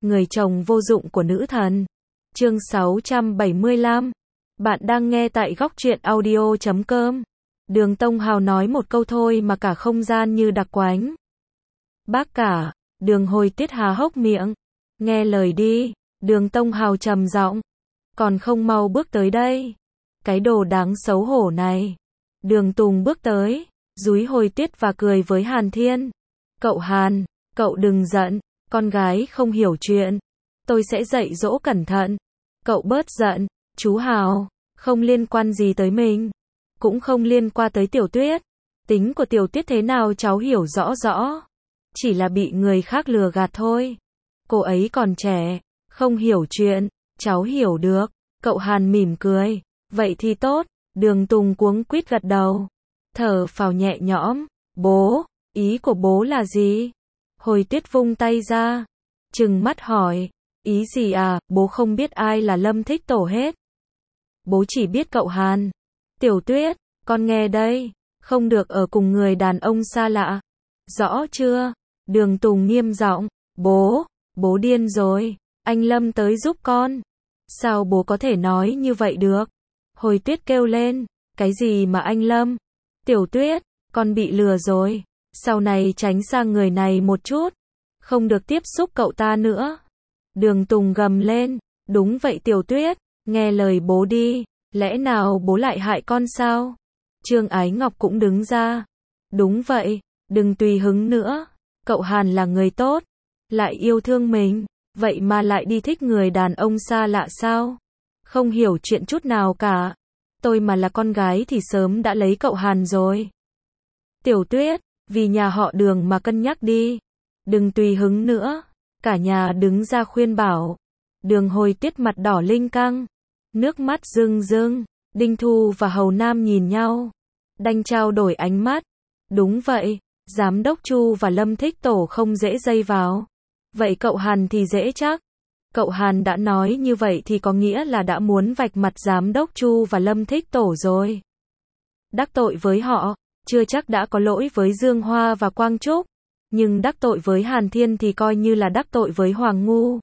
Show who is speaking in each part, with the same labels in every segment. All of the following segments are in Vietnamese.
Speaker 1: người chồng vô dụng của nữ thần. Chương 675. Bạn đang nghe tại góc truyện audio.com. Đường Tông Hào nói một câu thôi mà cả không gian như đặc quánh. Bác cả, Đường Hồi Tuyết há hốc miệng. Nghe lời đi, Đường Tông Hào trầm giọng. Còn không mau bước tới đây. Cái đồ đáng xấu hổ này. Đường Tùng bước tới, dúi Hồi Tuyết và cười với Hàn Thiên. Cậu Hàn, cậu đừng giận, con gái không hiểu chuyện. Tôi sẽ dạy dỗ cẩn thận. Cậu bớt giận, chú Hào, không liên quan gì tới mình. Cũng không liên quan tới Tiểu Tuyết. Tính của Tiểu Tuyết thế nào cháu hiểu rõ rõ. Chỉ là bị người khác lừa gạt thôi. Cô ấy còn trẻ, không hiểu chuyện, cháu hiểu được. Cậu Hàn mỉm cười. Vậy thì tốt. Đường Tùng cuống quýt gật đầu. Thở phào nhẹ nhõm. Bố, ý của bố là gì? Hồi Tuyết vung tay ra, trừng mắt hỏi. Ý gì à, bố không biết ai là Lâm Thích Tổ hết. Bố chỉ biết cậu Hàn. Tiểu Tuyết, con nghe đây, không được ở cùng người đàn ông xa lạ. Rõ chưa? Đường Tùng nghiêm giọng. Bố điên rồi, anh Lâm tới giúp con. Sao bố có thể nói như vậy được? Hồi Tuyết kêu lên. Cái gì mà anh Lâm? Tiểu Tuyết, con bị lừa rồi. Sau này tránh sang người này một chút. Không được tiếp xúc cậu ta nữa. Đường Tùng gầm lên. Đúng vậy Tiểu Tuyết, nghe lời bố đi. Lẽ nào bố lại hại con sao? Trương Ái Ngọc cũng đứng ra. Đúng vậy, đừng tùy hứng nữa. Cậu Hàn là người tốt, lại yêu thương mình. Vậy mà lại đi thích người đàn ông xa lạ sao? Không hiểu chuyện chút nào cả. Tôi mà là con gái thì sớm đã lấy cậu Hàn rồi. Tiểu Tuyết, vì nhà họ Đường mà cân nhắc đi. Đừng tùy hứng nữa. Cả nhà đứng ra khuyên bảo. Đường Hồi Tuyết mặt đỏ linh căng, nước mắt rưng rưng. Đinh Thu và Hầu Nam nhìn nhau, đành trao đổi ánh mắt. Đúng vậy, Giám đốc Chu và Lâm Thích Tổ không dễ dây vào. Vậy cậu Hàn thì dễ chắc. Cậu Hàn đã nói như vậy thì có nghĩa là đã muốn vạch mặt Giám đốc Chu và Lâm Thích Tổ rồi. Đắc tội với họ, chưa chắc đã có lỗi với Dương Hoa và Quang Trúc. Nhưng đắc tội với Hàn Thiên thì coi như là đắc tội với Hoàng Ngu.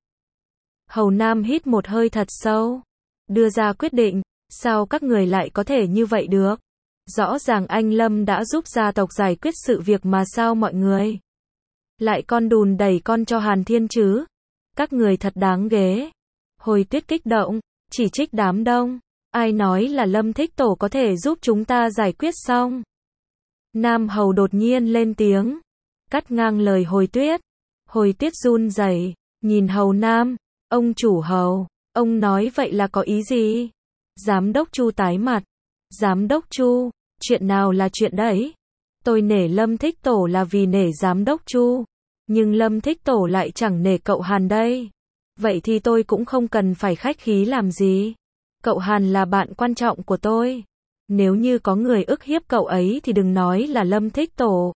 Speaker 1: Hầu Nam hít một hơi thật sâu, đưa ra quyết định. Sao các người lại có thể như vậy được? Rõ ràng anh Lâm đã giúp gia tộc giải quyết sự việc mà sao mọi người lại con đùn đẩy con cho Hàn Thiên chứ? Các người thật đáng ghê. Hồi Tuyết kích động, chỉ trích đám đông. Ai nói là Lâm Thích Tổ có thể giúp chúng ta giải quyết xong? Nam Hầu đột nhiên lên tiếng, cắt ngang lời Hồi Tuyết. Hồi Tuyết run rẩy, nhìn Hầu Nam. Ông chủ Hầu, ông nói vậy là có ý gì? Giám đốc Chu tái mặt. Giám đốc Chu, chuyện nào là chuyện đấy? Tôi nể Lâm Thích Tổ là vì nể Giám đốc Chu. Nhưng Lâm Thích Tổ lại chẳng nể cậu Hàn đây. Vậy thì tôi cũng không cần phải khách khí làm gì. Cậu Hàn là bạn quan trọng của tôi. Nếu như có người ức hiếp cậu ấy thì đừng nói là Lâm Thích Tổ.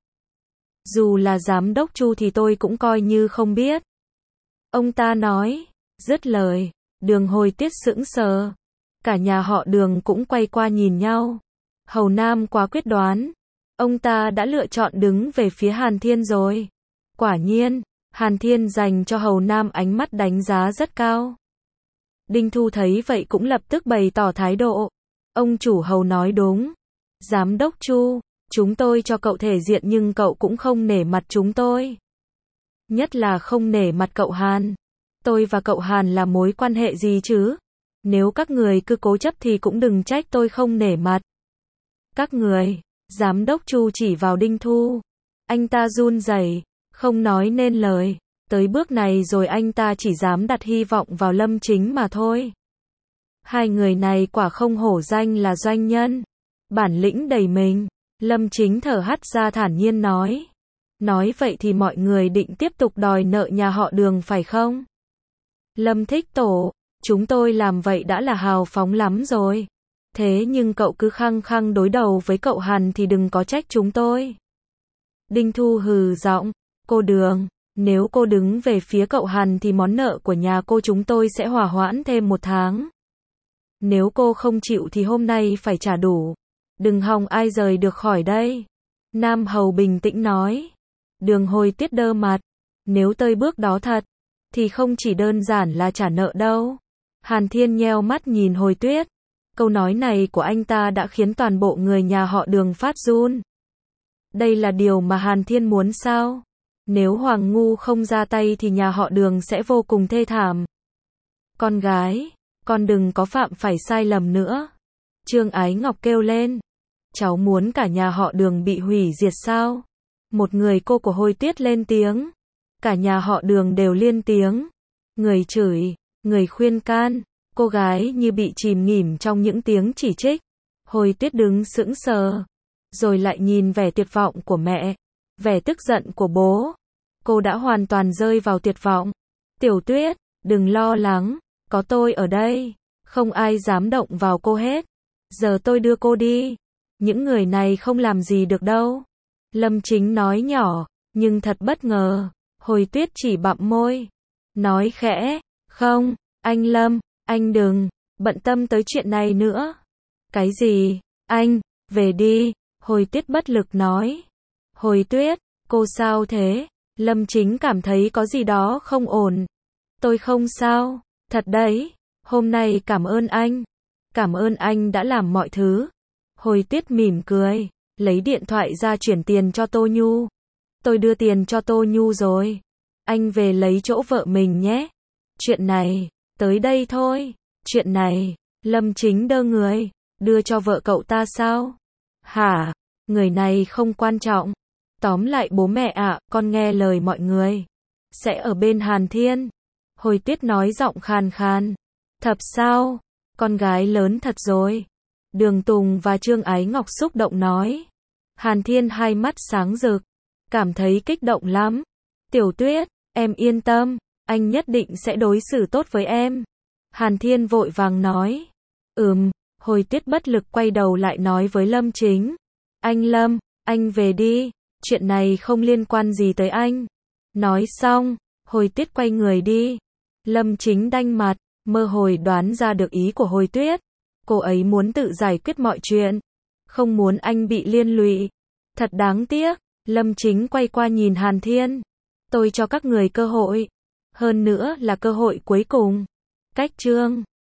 Speaker 1: Dù là Giám đốc Chu thì tôi cũng coi như không biết. Ông ta nói. Dứt lời, Đường Hồi Tuyết sững sờ. Cả nhà họ Đường cũng quay qua nhìn nhau. Hầu Nam quá quyết đoán. Ông ta đã lựa chọn đứng về phía Hàn Thiên rồi. Quả nhiên, Hàn Thiên dành cho Hầu Nam ánh mắt đánh giá rất cao. Đinh Thu thấy vậy cũng lập tức bày tỏ thái độ. Ông chủ Hầu nói đúng. Giám đốc Chu, chúng tôi cho cậu thể diện nhưng cậu cũng không nể mặt chúng tôi. Nhất là không nể mặt cậu Hàn. Tôi và cậu Hàn là mối quan hệ gì chứ? Nếu các người cứ cố chấp thì cũng đừng trách tôi không nể mặt. Các người, Giám đốc Chu chỉ vào Đinh Thu. Anh ta run rẩy, không nói nên lời. Tới bước này rồi anh ta chỉ dám đặt hy vọng vào Lâm Chính mà thôi. Hai người này quả không hổ danh là doanh nhân. Bản lĩnh đầy mình. Lâm Chính thở hắt ra thản nhiên nói. Nói vậy thì mọi người định tiếp tục đòi nợ nhà họ Đường phải không? Lâm Thích Tổ, chúng tôi làm vậy đã là hào phóng lắm rồi. Thế nhưng cậu cứ khăng khăng đối đầu với cậu Hàn thì đừng có trách chúng tôi. Đinh Thu hừ giọng. Cô Đường, nếu cô đứng về phía cậu Hàn thì món nợ của nhà cô chúng tôi sẽ hòa hoãn thêm 1 tháng. Nếu cô không chịu thì hôm nay phải trả đủ. Đừng hòng ai rời được khỏi đây. Nam Hầu bình tĩnh nói. Đường Hồi Tuyết đơ mặt. Nếu tới bước đó thật, thì không chỉ đơn giản là trả nợ đâu. Hàn Thiên nheo mắt nhìn Hồi Tuyết. Câu nói này của anh ta đã khiến toàn bộ người nhà họ Đường phát run. Đây là điều mà Hàn Thiên muốn sao? Nếu Hoàng Ngu không ra tay thì nhà họ Đường sẽ vô cùng thê thảm. Con gái, con đừng có phạm phải sai lầm nữa. Trương Ái Ngọc kêu lên. Cháu muốn cả nhà họ Đường bị hủy diệt sao? Một người cô của Hồi Tuyết lên tiếng. Cả nhà họ Đường đều liên tiếng. Người chửi, người khuyên can. Cô gái như bị chìm nghỉm trong những tiếng chỉ trích. Hồi Tuyết đứng sững sờ. Rồi lại nhìn vẻ tuyệt vọng của mẹ. Vẻ tức giận của bố. Cô đã hoàn toàn rơi vào tuyệt vọng. Tiểu Tuyết, đừng lo lắng. Có tôi ở đây. Không ai dám động vào cô hết. Giờ tôi đưa cô đi. Những người này không làm gì được đâu. Lâm Chính nói nhỏ, nhưng thật bất ngờ. Hồi Tuyết chỉ bặm môi. Nói khẽ, không, anh Lâm, anh đừng bận tâm tới chuyện này nữa. Cái gì, anh, về đi. Hồi Tuyết bất lực nói. Hồi Tuyết, cô sao thế? Lâm Chính cảm thấy có gì đó không ổn. Tôi không sao, thật đấy. Hôm nay cảm ơn anh. Cảm ơn anh đã làm mọi thứ. Hồi Tuyết mỉm cười, lấy điện thoại ra chuyển tiền cho Tô Nhu. Tôi đưa tiền cho Tô Nhu rồi. Anh về lấy chỗ vợ mình nhé. Chuyện này, tới đây thôi. Chuyện này, Lâm Chính đơ người. Đưa cho vợ cậu ta sao? Hả? Người này không quan trọng. Tóm lại bố mẹ ạ, con nghe lời mọi người. Sẽ ở bên Hàn Thiên. Hồi Tuyết nói giọng khàn khàn. Thật sao? Con gái lớn thật rồi. Đường Tùng và Trương Ái Ngọc xúc động nói. Hàn Thiên hai mắt sáng rực. Cảm thấy kích động lắm. Tiểu Tuyết, em yên tâm. Anh nhất định sẽ đối xử tốt với em. Hàn Thiên vội vàng nói. Hồi Tuyết bất lực quay đầu lại nói với Lâm Chính. Anh Lâm, anh về đi. Chuyện này không liên quan gì tới anh. Nói xong, Hồi Tuyết quay người đi. Lâm Chính đanh mặt, mơ hồ đoán ra được ý của Hồi Tuyết. Cô ấy muốn tự giải quyết mọi chuyện. Không muốn anh bị liên lụy. Thật đáng tiếc. Lâm Chính quay qua nhìn Hàn Thiên. Tôi cho các người cơ hội. Hơn nữa là cơ hội cuối cùng. Cách chương